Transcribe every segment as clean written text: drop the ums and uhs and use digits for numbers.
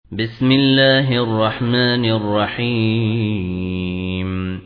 بسم الله الرحمن الرحيم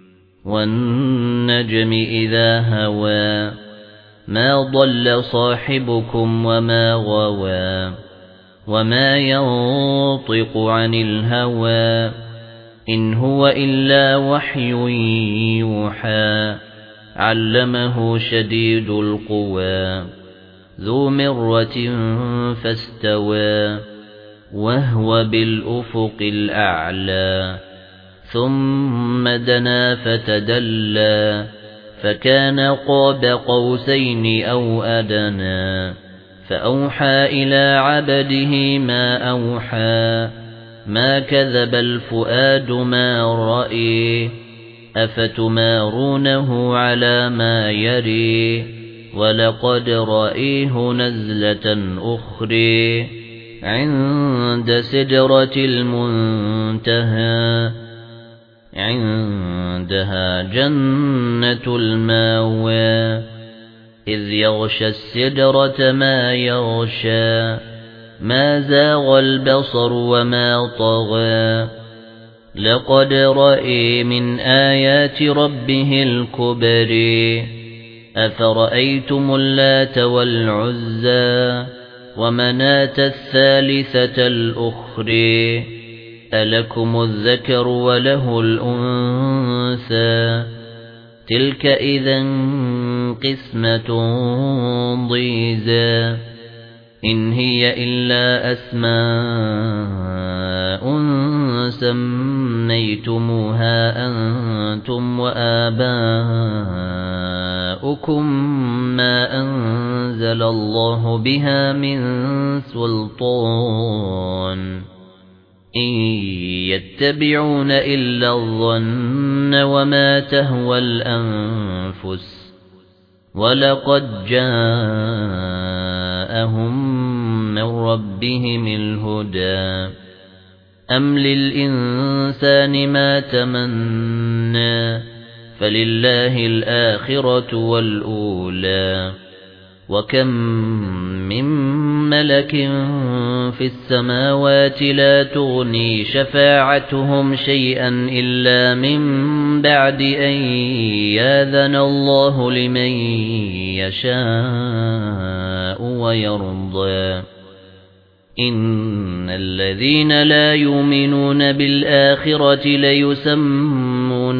والنجم إذا هوى ما ضل صاحبكم وما غوى وما ينطق عن الهوى إن هو إلا وحي يوحى علمه شديد القوى ذو مرة فاستوى وهو بالأفق الأعلى ثم دنا فتدلى فكان قاب قوسين أو أدنى فأوحى إلى عبده ما أوحى ما كذب الفؤاد ما رأي أفتمارونه على ما يري ولقد رأيه نزلة أخرى عند سدرة المنتهى عندها جنة المأوى إذ يغشى السدرة ما يغشى ما زاغ البصر وما طغى لقد رأى من آيات ربه الكبر أفرأيتم اللات والعزى ومناة الثالثة الأخرى ألكم الذكر وله الأنثى تلك إذا قسمة ضيزى إن هي إلا أسماء سميتموها أنتم وآباؤكم ما أنزل الله بها من سلطان إن يتبعون إلا الظن وما تهوى الأنفس ولقد جاءهم من ربهم الهدى أم للإنسان ما تمنى فلله الآخرة والأولى وكم من ملك في السماوات لا تغني شفاعتهم شيئا إلا من بعد أن يأذن الله لمن يشاء ويرضى إن الذين لا يؤمنون بالآخرة ليسمون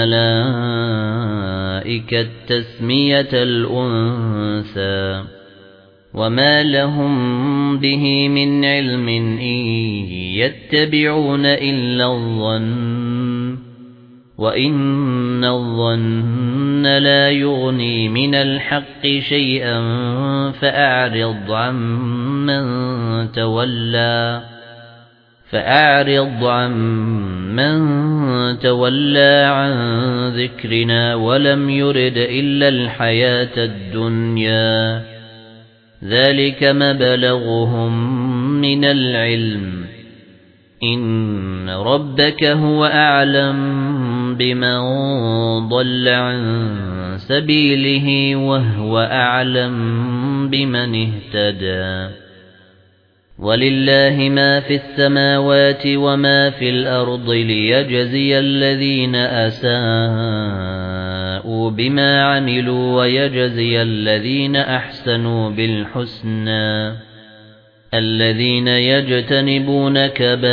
الملائكة تسمية الأنثى وما لهم به من علم إن يتبعون إلا الظن وإن الظن لا يغني من الحق شيئا فأعرض عمن تولى عن ذكرنا ولم يرد إلا الحياة الدنيا ذلك مبلغهم من العلم إن ربك هو أعلم بمن ضل عن سبيله وهو أعلم بمن اهتدى ولله ما في السماوات وما في الأرض ليجزي الذين أساءوا بما عملوا ويجزي الذين أحسنوا بالحسنى الذين يجتنبون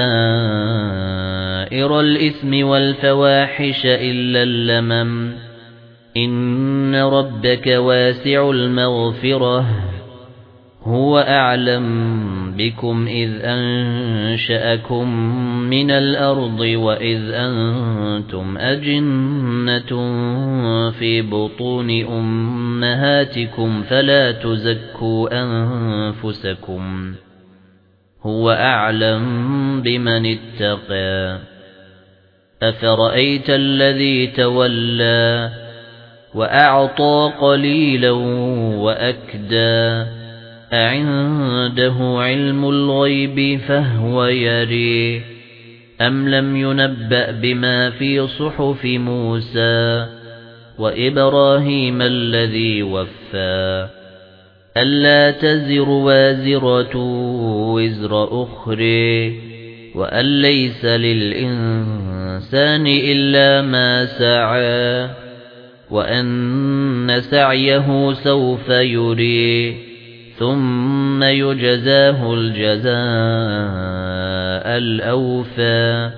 كبائر الإثم والفواحش إلا اللمم إن ربك واسع المغفرة هو أعلم بكم إذ أنشأكم من الأرض وإذ أنتم أجنة في بطون أمهاتكم فلا تزكوا أنفسكم هو أعلم بمن اتقى أفرأيت الذي تولى وأعطى قليلا وأكدى أعنده علم الغيب فهو يري أم لم ينبأ بما في صحف موسى وإبراهيم الذي وفى ألا تزر وازرة وزر أخرى وأن ليس للإنسان إلا ما سعى وأن سعيه سوف يري ثم يجزاه الجزاء الأوفى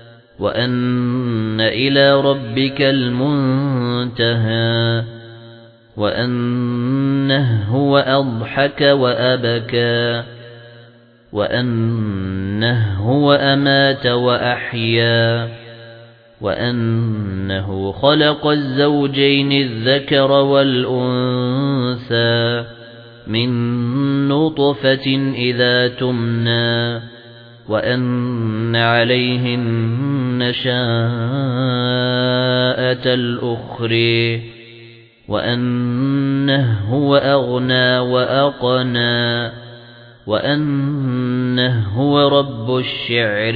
وأن إلى ربك المنتهى وأنه هو أضحك وأبكى وأنه هو أمات وأحيا وأنه خلق الزوجين الذكر والأنثى من نطفة إذا تمنى وأن عليه النشاءة الأخرى وأنه هو أغنى وأقنى وأنه هو رب الشعر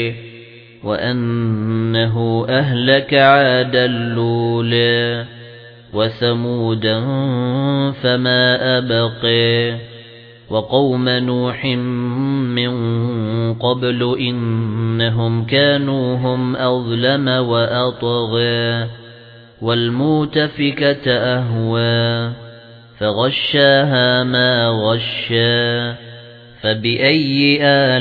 وأنه أهلك عادا الأولى وثمودا فما أبقى وقوم نوح من قبل إنهم كانوا هم أظلم وأطغى والمؤتفكة أهوى فغشاها ما غشى فبأي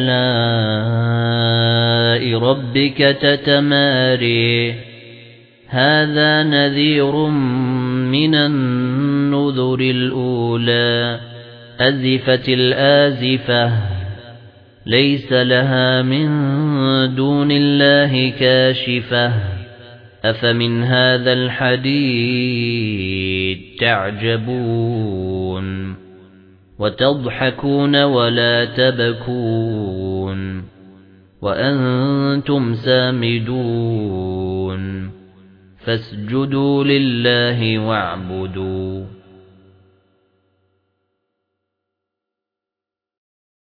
آلاء ربك تتماري هذا نذير من النذر الأولى أزفت الآزفة ليس لها من دون الله كاشفة أفمن هذا الحديث تعجبون وتضحكون ولا تبكون وأنتم سامدون فاسجدوا لله واعبدوا